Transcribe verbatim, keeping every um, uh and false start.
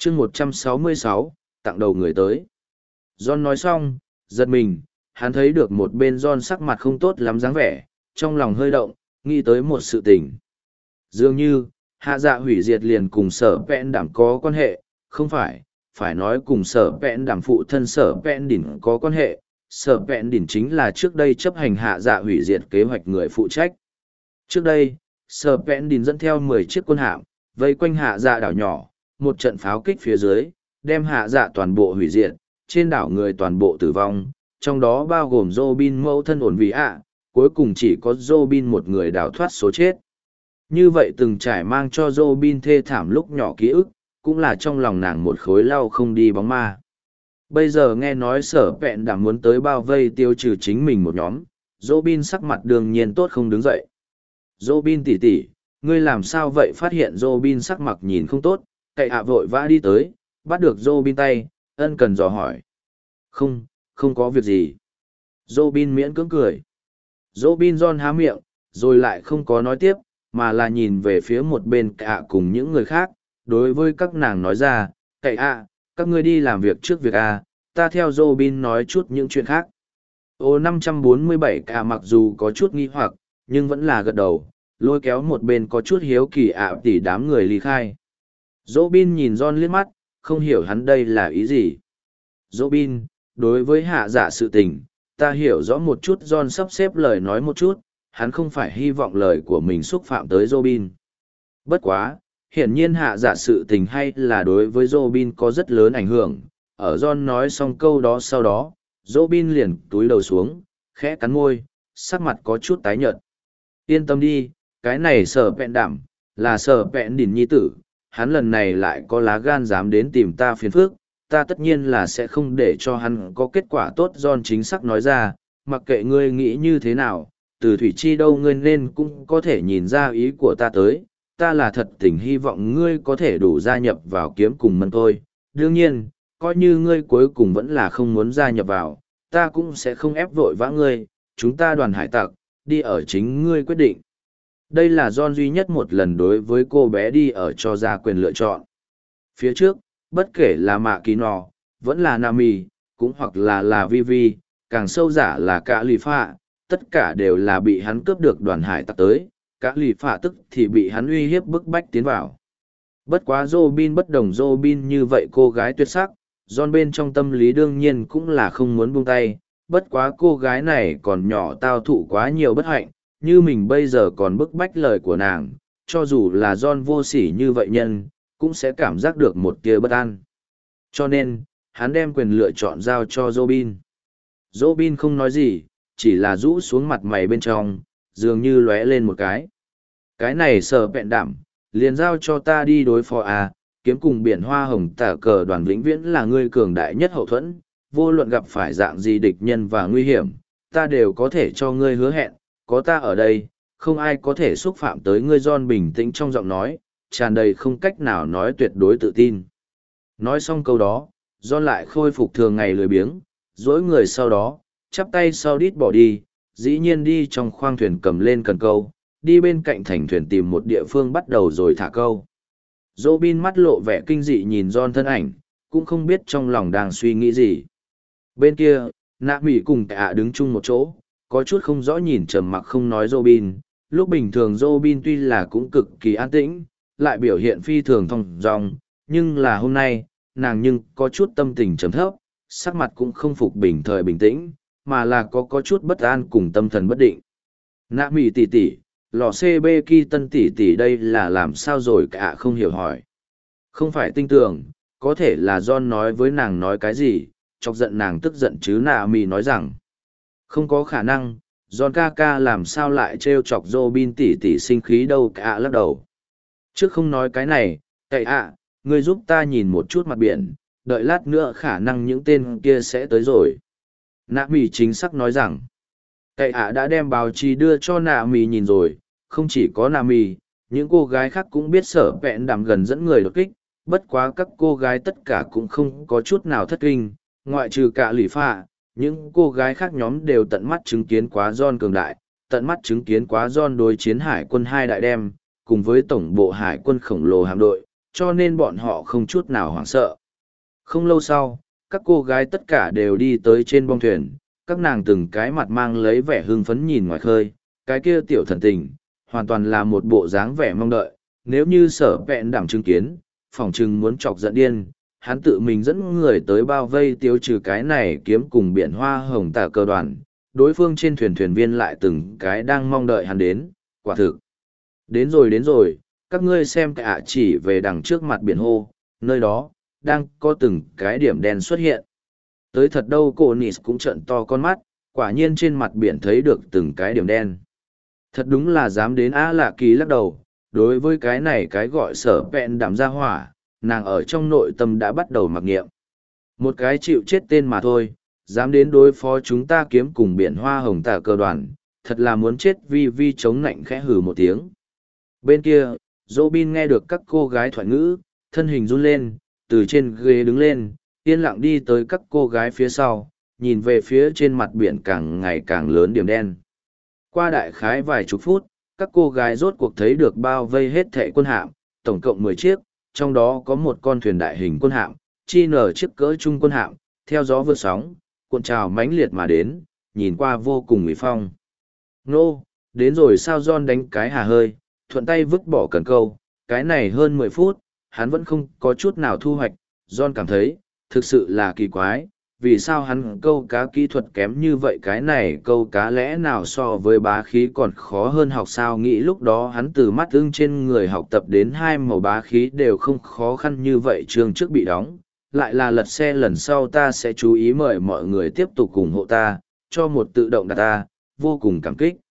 chương một trăm sáu mươi sáu, tặng đầu người tới. John nói xong, giật mình, hắn thấy được một bên John sắc mặt không tốt lắm dáng vẻ, trong lòng hơi động, nghĩ tới một sự tình. Dường như, hạ dạ hủy diệt liền cùng sở vẹn đảm có quan hệ, không phải, phải nói cùng sở vẹn đảm phụ thân sở vẹn đỉnh có quan hệ. Sở vẹn đỉnh chính là trước đây chấp hành hạ dạ hủy diệt kế hoạch người phụ trách. Trước đây, sở vẹn đỉnh dẫn theo mười chiếc quân hạm, vây quanh hạ dạ đảo nhỏ, một trận pháo kích phía dưới, đem hạ dạ toàn bộ hủy diệt, trên đảo người toàn bộ tử vong, trong đó bao gồm Robin mẫu thân ổn vì ạ, cuối cùng chỉ có Robin một người đào thoát số chết. Như vậy từng trải mang cho Robin thê thảm lúc nhỏ ký ức, cũng là trong lòng nàng một khối lau không đi bóng ma. Bây giờ nghe nói sở vẹn đã muốn tới bao vây tiêu trừ chính mình một nhóm, Robin sắc mặt đương nhiên tốt không đứng dậy. Robin tỷ tỷ, ngươi làm sao vậy? Phát hiện Robin sắc mặt nhìn không tốt, cậy ạ vội vã đi tới, bắt được Robin tay, ân cần dò hỏi. Không, không có việc gì. Robin miễn cưỡng cười. Robin John há miệng, rồi lại không có nói tiếp, mà là nhìn về phía một bên cạ cùng những người khác, đối với các nàng nói ra, cậy ạ, các ngươi đi làm việc trước việc a, ta theo Robin nói chút những chuyện khác. Ô năm trăm bốn mươi bảy cạ mặc dù có chút nghi hoặc, nhưng vẫn là gật đầu, lôi kéo một bên có chút hiếu kỳ ạ tỉ đám người ly khai. Robin nhìn John liếc mắt, không hiểu hắn đây là ý gì. Robin, đối với hạ giả sự tình, ta hiểu rõ một chút. John sắp xếp lời nói một chút, hắn không phải hy vọng lời của mình xúc phạm tới Robin. Bất quá, hiển nhiên hạ giả sự tình hay là đối với Robin có rất lớn ảnh hưởng. Ở John nói xong câu đó sau đó, Robin liền túi đầu xuống, khẽ cắn môi, sắc mặt có chút tái nhợt. Yên tâm đi, cái này sở vẹn đảm, là sở vẹn đỉnh nhi tử, hắn lần này lại có lá gan dám đến tìm ta phiền phức, ta tất nhiên là sẽ không để cho hắn có kết quả tốt. John chính xác nói ra, mặc kệ ngươi nghĩ như thế nào, từ thủy chi đâu ngươi nên cũng có thể nhìn ra ý của ta tới, ta là thật tình hy vọng ngươi có thể đủ gia nhập vào kiếm cùng mân tôi. Đương nhiên, coi như ngươi cuối cùng vẫn là không muốn gia nhập vào, ta cũng sẽ không ép vội vã ngươi, chúng ta đoàn hải tặc, đi ở chính ngươi quyết định. Đây là John duy nhất một lần đối với cô bé đi ở cho ra quyền lựa chọn. Phía trước, bất kể là Mạ Kỳ Nò, vẫn là Nami, cũng hoặc là là Vivi, càng sâu giả là cả lì phạ, tất cả đều là bị hắn cướp được đoàn hải tặc tới, cả lì phạ tức thì bị hắn uy hiếp bức bách tiến vào. Bất quá Robin bất đồng Robin như vậy cô gái tuyệt sắc, John bên trong tâm lý đương nhiên cũng là không muốn buông tay, bất quá cô gái này còn nhỏ tao thụ quá nhiều bất hạnh, như mình bây giờ còn bức bách lời của nàng, cho dù là John vô sỉ như vậy nhân, cũng sẽ cảm giác được một tia bất an. Cho nên, hắn đem quyền lựa chọn giao cho Robin. Robin không nói gì, chỉ là rũ xuống mặt mày bên trong, dường như lóe lên một cái. Cái này sở vẹn đảm, liền giao cho ta đi đối phó à, kiếm cùng biển hoa hồng tả cờ đoàn vĩnh viễn là ngươi cường đại nhất hậu thuẫn, vô luận gặp phải dạng gì địch nhân và nguy hiểm, ta đều có thể cho ngươi hứa hẹn, có ta ở đây, không ai có thể xúc phạm tới ngươi. John bình tĩnh trong giọng nói, tràn đầy không cách nào nói tuyệt đối tự tin. Nói xong câu đó, John lại khôi phục thường ngày lười biếng, dỗi người sau đó, chắp tay sau đít bỏ đi, dĩ nhiên đi trong khoang thuyền cầm lên cần câu, đi bên cạnh thành thuyền tìm một địa phương bắt đầu rồi thả câu. Robin mắt lộ vẻ kinh dị nhìn John thân ảnh, cũng không biết trong lòng đang suy nghĩ gì. Bên kia, Nạ Mỹ cùng Tạ đứng chung một chỗ, có chút không rõ nhìn trầm mặc không nói Robin. Lúc bình thường Robin tuy là cũng cực kỳ an tĩnh, lại biểu hiện phi thường thong dong, nhưng là hôm nay, nàng nhưng có chút tâm tình trầm thấp, sắc mặt cũng không phục bình thời bình tĩnh, mà là có có chút bất an cùng tâm thần bất định. Nạ Mỹ tỷ tỷ, lò xê bê Ki Tân tỷ tỷ đây là làm sao rồi? Cả không hiểu hỏi. Không phải tin tưởng, có thể là John nói với nàng nói cái gì, chọc giận nàng tức giận chứ. Nạ Mỹ nói rằng, không có khả năng, John ca ca làm sao lại trêu chọc Robin tỷ tỷ sinh khí đâu? Cả lắc đầu. Trước không nói cái này, cậy ạ, ngươi giúp ta nhìn một chút mặt biển, đợi lát nữa khả năng những tên kia sẽ tới rồi. Nạ Mỹ chính xác nói rằng, cậy ạ đã đem báo chí đưa cho Nạ Mỹ nhìn rồi, không chỉ có Nạ Mỹ, những cô gái khác cũng biết sở vẹn đảm gần dẫn người đột kích, bất quá các cô gái tất cả cũng không có chút nào thất kinh, ngoại trừ cả lì phạ, những cô gái khác nhóm đều tận mắt chứng kiến quá John cường đại, tận mắt chứng kiến quá John đối chiến hải quân hai đại đem, cùng với tổng bộ hải quân khổng lồ hạm đội, cho nên bọn họ không chút nào hoảng sợ. Không lâu sau, các cô gái tất cả đều đi tới trên bong thuyền, các nàng từng cái mặt mang lấy vẻ hưng phấn nhìn ngoài khơi, cái kia tiểu thần tình, hoàn toàn là một bộ dáng vẻ mong đợi, nếu như sở vẹn đảm chứng kiến, phỏng chừng muốn chọc giận điên, hắn tự mình dẫn người tới bao vây tiêu trừ cái này kiếm cùng biển hoa hồng tả cơ đoàn, đối phương trên thuyền thuyền viên lại từng cái đang mong đợi hắn đến, quả thực. Đến rồi đến rồi, các ngươi xem cả chỉ về đằng trước mặt biển hô, nơi đó, đang có từng cái điểm đen xuất hiện. Tới thật đâu cô Nis cũng trợn to con mắt, quả nhiên trên mặt biển thấy được từng cái điểm đen. Thật đúng là dám đến á lạ kỳ lắc đầu, đối với cái này cái gọi sở vẹn đảm ra hỏa, nàng ở trong nội tâm đã bắt đầu mặc nghiệm. Một cái chịu chết tên mà thôi, dám đến đối phó chúng ta kiếm cùng biển hoa hồng tả cơ đoàn, thật là muốn chết vi vi chống nạnh khẽ hừ một tiếng. Bên kia, Robin nghe được các cô gái thoại ngữ, thân hình run lên, từ trên ghế đứng lên, yên lặng đi tới các cô gái phía sau, nhìn về phía trên mặt biển càng ngày càng lớn điểm đen. Qua đại khái vài chục phút, các cô gái rốt cuộc thấy được bao vây hết thệ quân hạm, tổng cộng mười chiếc, trong đó có một con thuyền đại hình quân hạm, chi nở chiếc cỡ trung quân hạm, theo gió vượt sóng, cuộn trào mãnh liệt mà đến, nhìn qua vô cùng uy phong. Nô, đến rồi sao John đánh cái hà hơi, thuận tay vứt bỏ cần câu, cái này hơn mười phút, hắn vẫn không có chút nào thu hoạch, John cảm thấy, thực sự là kỳ quái, vì sao hắn câu cá kỹ thuật kém như vậy, cái này câu cá lẽ nào so với bá khí còn khó hơn học sao, nghĩ lúc đó hắn từ mắt ưng trên người học tập đến hai màu bá khí đều không khó khăn như vậy, chương trước bị đóng, lại là lật xe, lần sau ta sẽ chú ý mời mọi người tiếp tục ủng hộ ta, cho một tự động đặt ta, vô cùng cảm kích.